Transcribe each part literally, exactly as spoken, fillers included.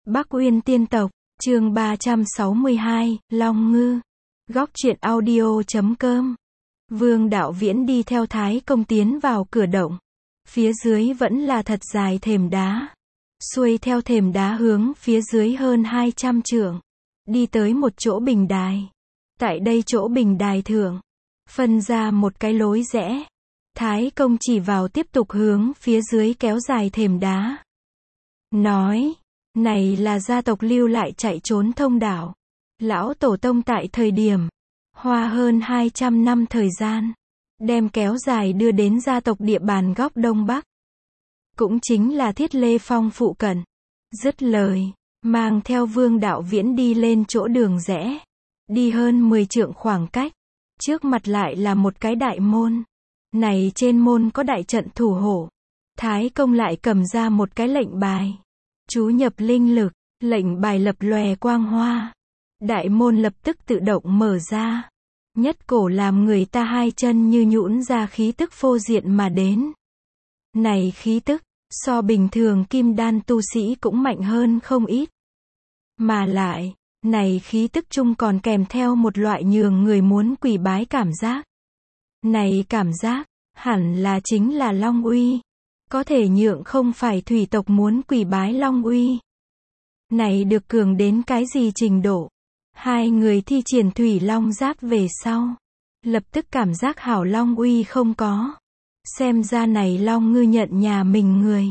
Bắc Uyên Tiên Tộc, chương ba trăm sáu mươi hai, Long Ngư. Góc truyện audio chấm com. Vương Đạo Viễn đi theo Thái Công tiến vào cửa động. Phía dưới vẫn là thật dài thềm đá. Xuôi theo thềm đá hướng phía dưới hơn hai trăm trượng. Đi tới một chỗ bình đài. Tại đây chỗ bình đài thượng, phân ra một cái lối rẽ. Thái Công chỉ vào tiếp tục hướng phía dưới kéo dài thềm đá. Nói, này là gia tộc lưu lại chạy trốn thông đạo. Lão Tổ Tông tại thời điểm, hoa hơn hai trăm năm thời gian, đem kéo dài đưa đến gia tộc địa bàn góc Đông Bắc. Cũng chính là Thiết Lê Phong phụ cận. Dứt lời, mang theo Vương Đạo Viễn đi lên chỗ đường rẽ. Đi hơn mười trượng khoảng cách. Trước mặt lại là một cái đại môn. Này trên môn có đại trận thủ hộ. Thái Công lại cầm ra một cái lệnh bài. Chú nhập linh lực, lệnh bài lập lòe quang hoa. Đại môn lập tức tự động mở ra. Nhất cổ làm người ta hai chân như nhũn ra khí tức phô diện mà đến. Này khí tức, so bình thường kim đan tu sĩ cũng mạnh hơn không ít. Mà lại, này khí tức chung còn kèm theo một loại nhường người muốn quỳ bái cảm giác. Này cảm giác, hẳn là chính là Long Uy. Có thể nhượng không phải thủy tộc muốn quỳ bái Long Uy. Này được cường đến cái gì trình độ? Hai người thi triển thủy long giáp về sau. Lập tức cảm giác hảo Long Uy không có. Xem ra này Long Ngư nhận nhà mình người.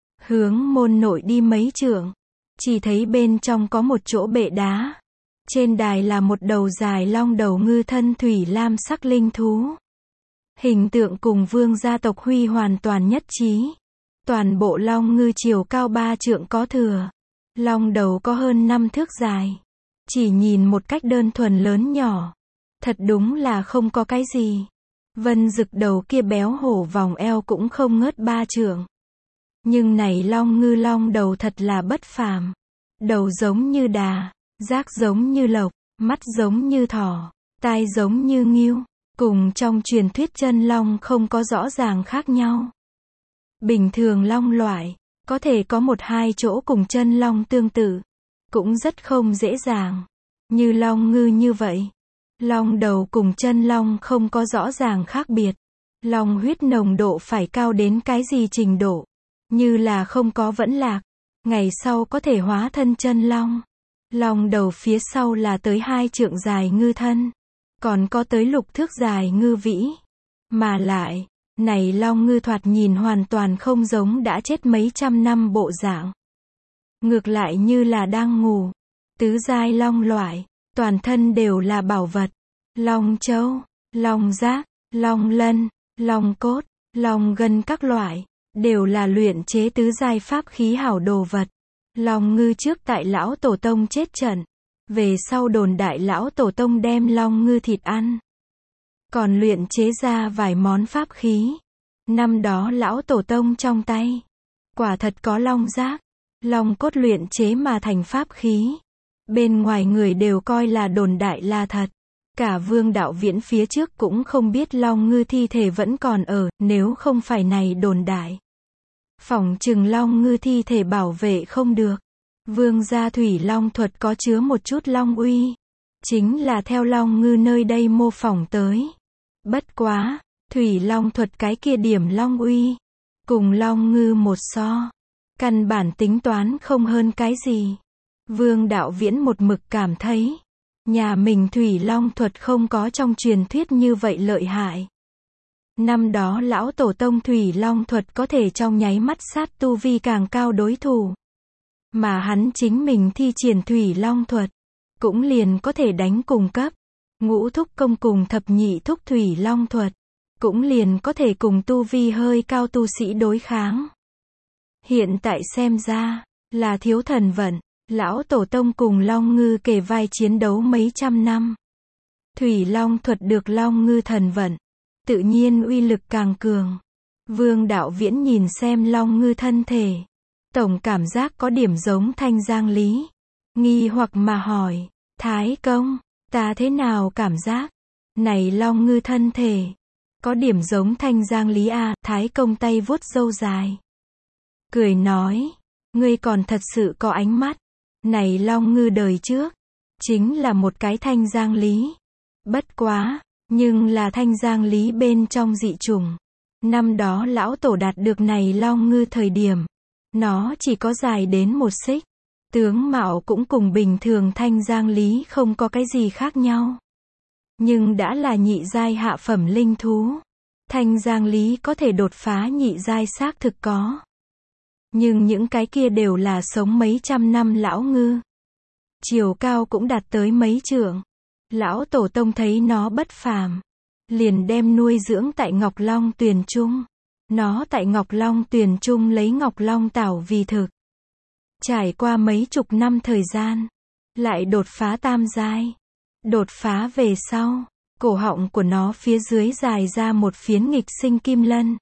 Hướng môn nội đi mấy trượng. Chỉ thấy bên trong có một chỗ bệ đá. Trên đài là một đầu dài long đầu ngư thân thủy lam sắc linh thú. Hình tượng cùng vương gia tộc Huy hoàn toàn nhất trí. Toàn bộ Long Ngư chiều cao ba trượng có thừa. Long đầu có hơn năm thước dài. Chỉ nhìn một cách đơn thuần lớn nhỏ. Thật đúng là không có cái gì. Vân Dực đầu kia béo hổ vòng eo cũng không ngớt ba trượng. Nhưng này Long Ngư long đầu thật là bất phàm. Đầu giống như đà, giác giống như lộc, mắt giống như thỏ, tai giống như ngưu. Cùng trong truyền thuyết chân long không có rõ ràng khác nhau. Bình thường long loại, có thể có một hai chỗ cùng chân long tương tự. Cũng rất không dễ dàng. Như Long Ngư như vậy. Long đầu cùng chân long không có rõ ràng khác biệt. Long huyết nồng độ phải cao đến cái gì trình độ. Như là không có vẫn lạc. Ngày sau có thể hóa thân chân long. Long đầu phía sau là tới hai trượng dài ngư thân. Còn có tới lục thước dài ngư vĩ. Mà lại, này Long Ngư thoạt nhìn hoàn toàn không giống đã chết mấy trăm năm bộ dạng. Ngược lại như là đang ngủ. Tứ giai long loại, toàn thân đều là bảo vật. Long châu, long giác, long lân, long cốt, long gân các loại, đều là luyện chế tứ giai pháp khí hảo đồ vật. Long Ngư trước tại lão tổ tông chết trận. Về sau đồn đại lão tổ tông đem Long Ngư thịt ăn. Còn luyện chế ra vài món pháp khí. Năm đó lão tổ tông trong tay. Quả thật có long giác, long cốt luyện chế mà thành pháp khí. Bên ngoài người đều coi là đồn đại là thật. Cả Vương Đạo Viễn phía trước cũng không biết Long Ngư thi thể vẫn còn ở, nếu không phải này đồn đại. Phỏng chừng Long Ngư thi thể bảo vệ không được. Vương gia thủy long thuật có chứa một chút long uy. Chính là theo Long Ngư nơi đây mô phỏng tới. Bất quá, thủy long thuật cái kia điểm long uy. Cùng Long Ngư một so. Căn bản tính toán không hơn cái gì. Vương Đạo Viễn một mực cảm thấy. Nhà mình thủy long thuật không có trong truyền thuyết như vậy lợi hại. Năm đó lão tổ tông thủy long thuật có thể trong nháy mắt sát tu vi càng cao đối thủ. Mà hắn chính mình thi triển thủy long thuật. Cũng liền có thể đánh cùng cấp. Ngũ thúc công cùng thập nhị thúc thủy long thuật. Cũng liền có thể cùng tu vi hơi cao tu sĩ đối kháng. Hiện tại xem ra, là thiếu thần vận. Lão tổ tông cùng Long Ngư kề vai chiến đấu mấy trăm năm. Thủy long thuật được Long Ngư thần vận. Tự nhiên uy lực càng cường. Vương Đạo Viễn nhìn xem Long Ngư thân thể. Tổng cảm giác có điểm giống Thanh Giang Lý. Nghi hoặc mà hỏi, Thái Công, ta thế nào cảm giác? Này Long Ngư thân thể. Có điểm giống Thanh Giang Lý à? Thái Công tay vuốt râu dài. Cười nói, ngươi còn thật sự có ánh mắt. Này Long Ngư đời trước, chính là một cái thanh giang lý. Bất quá, nhưng là thanh giang lý bên trong dị chủng. Năm đó lão tổ đạt được này Long Ngư thời điểm, nó chỉ có dài đến một xích. Tướng mạo cũng cùng bình thường thanh giang lý không có cái gì khác nhau. Nhưng đã là nhị giai hạ phẩm linh thú. Thanh giang lý có thể đột phá nhị giai xác thực có. Nhưng những cái kia đều là sống mấy trăm năm lão ngư. Chiều cao cũng đạt tới mấy trượng. Lão tổ tông thấy nó bất phàm, liền đem nuôi dưỡng tại Ngọc Long Tuyền Trung. Nó tại Ngọc Long Tuyền Trung lấy Ngọc Long Tảo vì thực. Trải qua mấy chục năm thời gian, lại đột phá tam giai. Đột phá về sau, cổ họng của nó phía dưới dài ra một phiến nghịch sinh kim lân.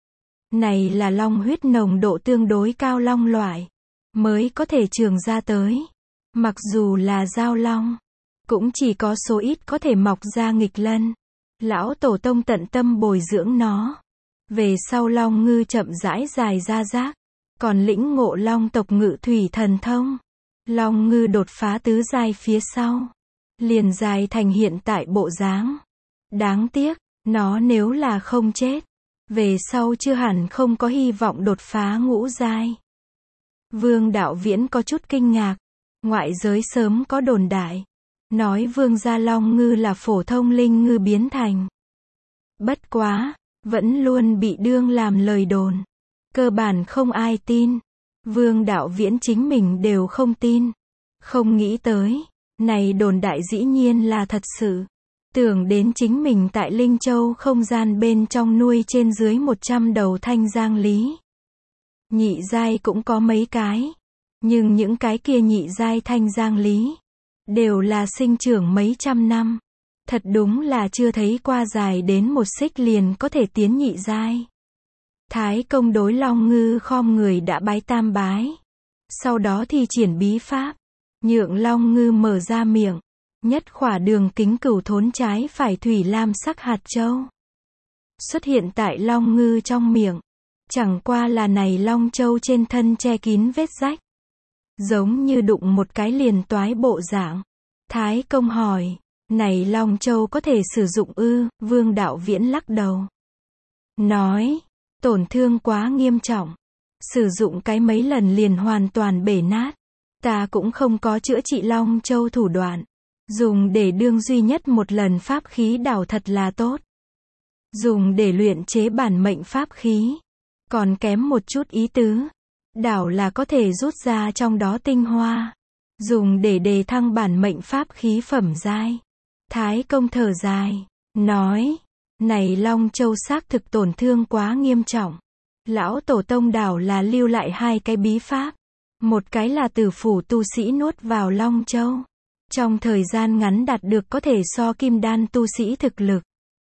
Này là long huyết nồng độ tương đối cao long loại, mới có thể trường ra tới. Mặc dù là giao long, cũng chỉ có số ít có thể mọc ra nghịch lân. Lão tổ tông tận tâm bồi dưỡng nó. Về sau long ngư chậm rãi dài ra giác, còn lĩnh ngộ long tộc ngự thủy thần thông. Long ngư đột phá tứ giai phía sau, liền dài thành hiện tại bộ dáng. Đáng tiếc, nó nếu là không chết, về sau chưa hẳn không có hy vọng đột phá ngũ giai. Vương Đạo Viễn có chút kinh ngạc. Ngoại giới sớm có đồn đại, nói vương gia long ngư là phổ thông linh ngư biến thành. Bất quá, vẫn luôn bị đương làm lời đồn. Cơ bản không ai tin. Vương Đạo Viễn chính mình đều không tin. Không nghĩ tới, này đồn đại dĩ nhiên là thật sự. Tưởng đến chính mình tại Linh Châu không gian bên trong nuôi trên dưới một trăm đầu thanh giang lý. Nhị giai cũng có mấy cái. Nhưng những cái kia nhị giai thanh giang lý, đều là sinh trưởng mấy trăm năm. Thật đúng là chưa thấy qua dài đến một xích liền có thể tiến nhị giai. Thái công đối long ngư khom người đã bái tam bái. Sau đó thì triển bí pháp. Nhượng long ngư mở ra miệng. Nhất khỏa đường kính cửu thốn trái phải thủy lam sắc hạt châu. Xuất hiện tại long ngư trong miệng. Chẳng qua là này long châu trên thân che kín vết rách. Giống như đụng một cái liền toái bộ dạng. Thái công hỏi, này long châu có thể sử dụng ư? Vương Đạo Viễn lắc đầu. Nói, tổn thương quá nghiêm trọng. Sử dụng cái mấy lần liền hoàn toàn bể nát. Ta cũng không có chữa trị long châu thủ đoạn. Dùng để đương duy nhất một lần pháp khí đảo thật là tốt. Dùng để luyện chế bản mệnh pháp khí. Còn kém một chút ý tứ. Đảo là có thể rút ra trong đó tinh hoa. Dùng để đề thăng bản mệnh pháp khí phẩm giai. Thái công thở dài. Nói. Này long châu xác thực tổn thương quá nghiêm trọng. Lão tổ tông đảo là lưu lại hai cái bí pháp. Một cái là tử phủ tu sĩ nuốt vào long châu. Trong thời gian ngắn đạt được có thể so kim đan tu sĩ thực lực.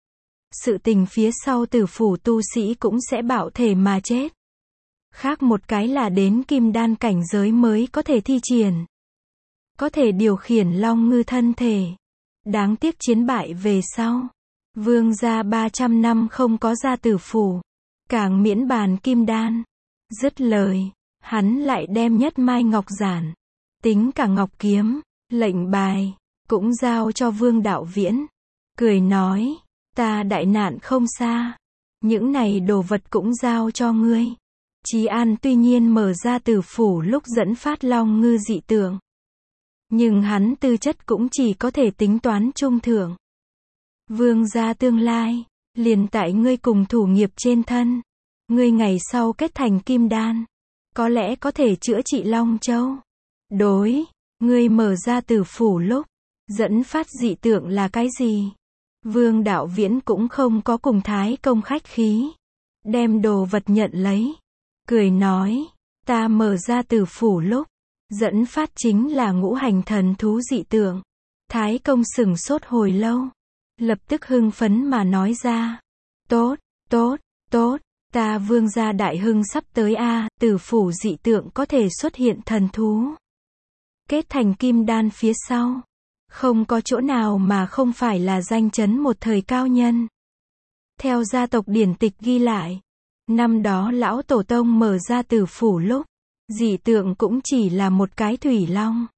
Sự tình phía sau tử phủ tu sĩ cũng sẽ bạo thể mà chết. Khác một cái là đến kim đan cảnh giới mới có thể thi triển. Có thể điều khiển long ngư thân thể. Đáng tiếc chiến bại về sau. Vương gia ba trăm năm không có ra tử phủ. Càng miễn bàn kim đan. Dứt lời, hắn lại đem nhất mai ngọc giản. Tính cả ngọc kiếm, lệnh bài, cũng giao cho Vương Đạo Viễn. Cười nói, ta đại nạn không xa. Những này đồ vật cũng giao cho ngươi. Chí An tuy nhiên mở ra tử phủ lúc dẫn phát long ngư dị tượng. Nhưng hắn tư chất cũng chỉ có thể tính toán trung thượng. Vương gia tương lai, liền tại ngươi cùng thủ nghiệp trên thân. Ngươi ngày sau kết thành kim đan. Có lẽ có thể chữa trị long châu. Đối, ngươi mở ra tử phủ lúc, dẫn phát dị tượng là cái gì? Vương Đạo Viễn cũng không có cùng Thái công khách khí. Đem đồ vật nhận lấy. Cười nói, ta mở ra tử phủ lúc, dẫn phát chính là ngũ hành thần thú dị tượng. Thái công sửng sốt hồi lâu. Lập tức hưng phấn mà nói ra. Tốt, tốt, tốt, ta vương gia đại hưng sắp tới a, tử phủ dị tượng có thể xuất hiện thần thú. Kết thành kim đan phía sau. Không có chỗ nào mà không phải là danh chấn một thời cao nhân. Theo gia tộc điển tịch ghi lại. Năm đó lão tổ tông mở ra tử phủ lúc, dị tượng cũng chỉ là một cái thủy long.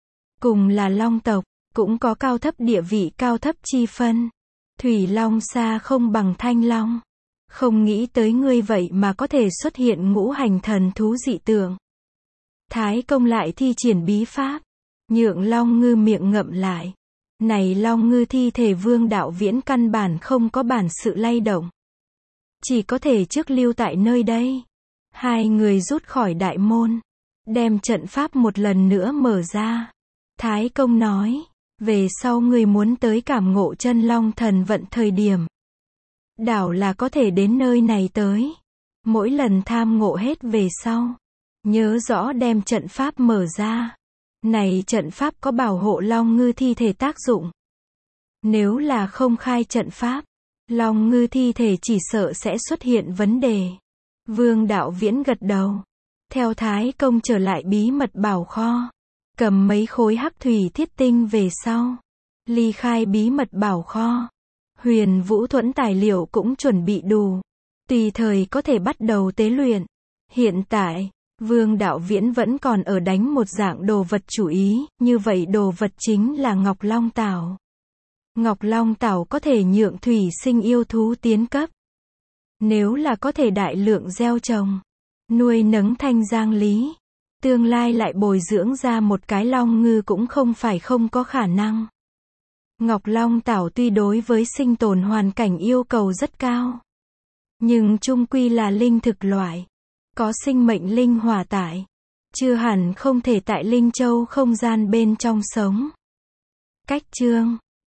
Cùng là long tộc, cũng có cao thấp địa vị cao thấp chi phân. Thủy long xa không bằng thanh long. Không nghĩ tới ngươi vậy mà có thể xuất hiện ngũ hành thần thú dị tượng. Thái công lại thi triển bí pháp, nhượng long ngư miệng ngậm lại. Này long ngư thi thể Vương Đạo Viễn căn bản không có bản sự lay động. Chỉ có thể trước lưu tại nơi đây. Hai người rút khỏi đại môn, đem trận pháp một lần nữa mở ra. Thái công nói, về sau ngươi muốn tới cảm ngộ chân long thần vận thời điểm, đảo là có thể đến nơi này tới. Mỗi lần tham ngộ hết về sau, nhớ rõ đem trận pháp mở ra. Này trận pháp có bảo hộ long ngư thi thể tác dụng. Nếu là không khai trận pháp, long ngư thi thể chỉ sợ sẽ xuất hiện vấn đề. Vương Đạo Viễn gật đầu, theo Thái công trở lại bí mật bảo kho, cầm mấy khối hắc thủy thiết tinh về sau, ly khai bí mật bảo kho. Huyền Vũ Thuẫn tài liệu cũng chuẩn bị đủ, tùy thời có thể bắt đầu tế luyện. Hiện tại, Vương Đạo Viễn vẫn còn ở đánh một dạng đồ vật chủ ý, như vậy đồ vật chính là Ngọc Long Tảo. Ngọc Long Tảo có thể nhượng thủy sinh yêu thú tiến cấp. Nếu là có thể đại lượng gieo trồng, nuôi nấng thanh giang lý, tương lai lại bồi dưỡng ra một cái long ngư cũng không phải không có khả năng. Ngọc Long Tảo tuy đối với sinh tồn hoàn cảnh yêu cầu rất cao, nhưng chung quy là linh thực loại, có sinh mệnh linh hỏa tại, chưa hẳn không thể tại Linh Châu không gian bên trong sống. Cách chương